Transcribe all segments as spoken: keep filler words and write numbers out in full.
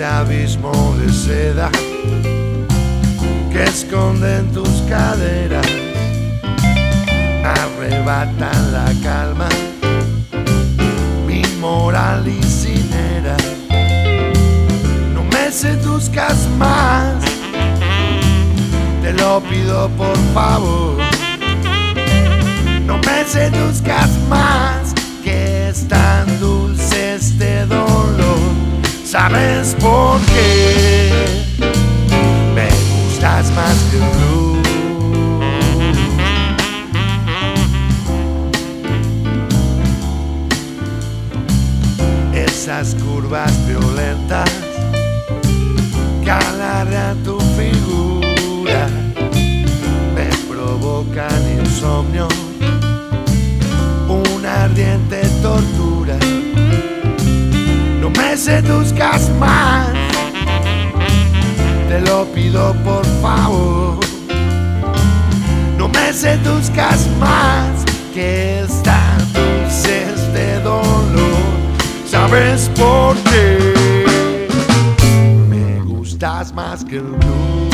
abismo de seda que esconden tus caderas arrebatan la calma, mi moral incinera. No me seduzcas más, te lo pido por favor. No me seduzcas más, que es tan dulce este dolor. ¿Sabes por qué? Me gustas más que el blues. Esas curvas violentas que alargan tu figura me provocan insomnio, una ardiente tortura. No me seduzcas más, te lo pido por favor. No me seduzcas más, que es tan dulce este dolor. ¿Sabes por qué? Me gustas más que el blues.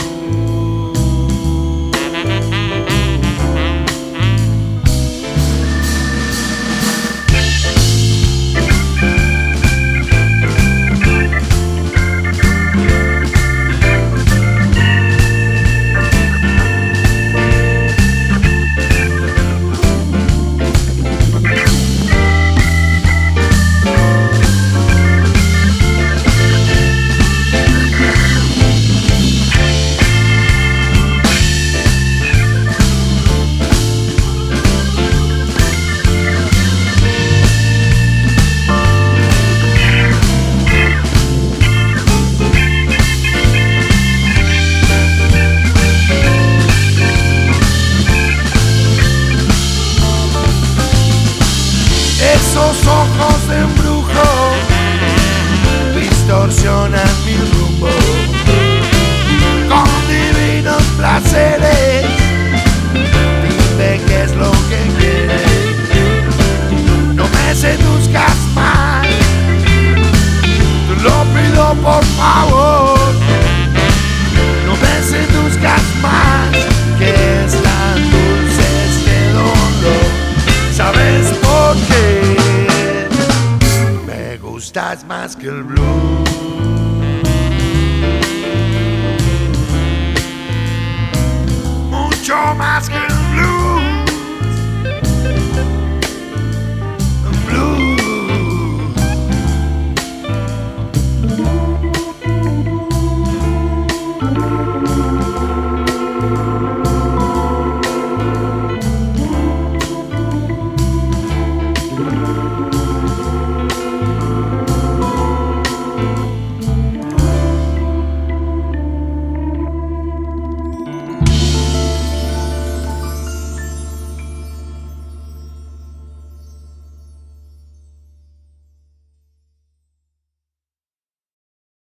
Esos ojos de embrujo distorsionan mi rumbo con divinos placeres. Dime qué es lo que quieres. No me seduzcas más, te lo pido por favor. No me seduzcas más, que es tan dulce este dolor. ¿Sabes por qué? Me gustas más que el blues. Mucho más que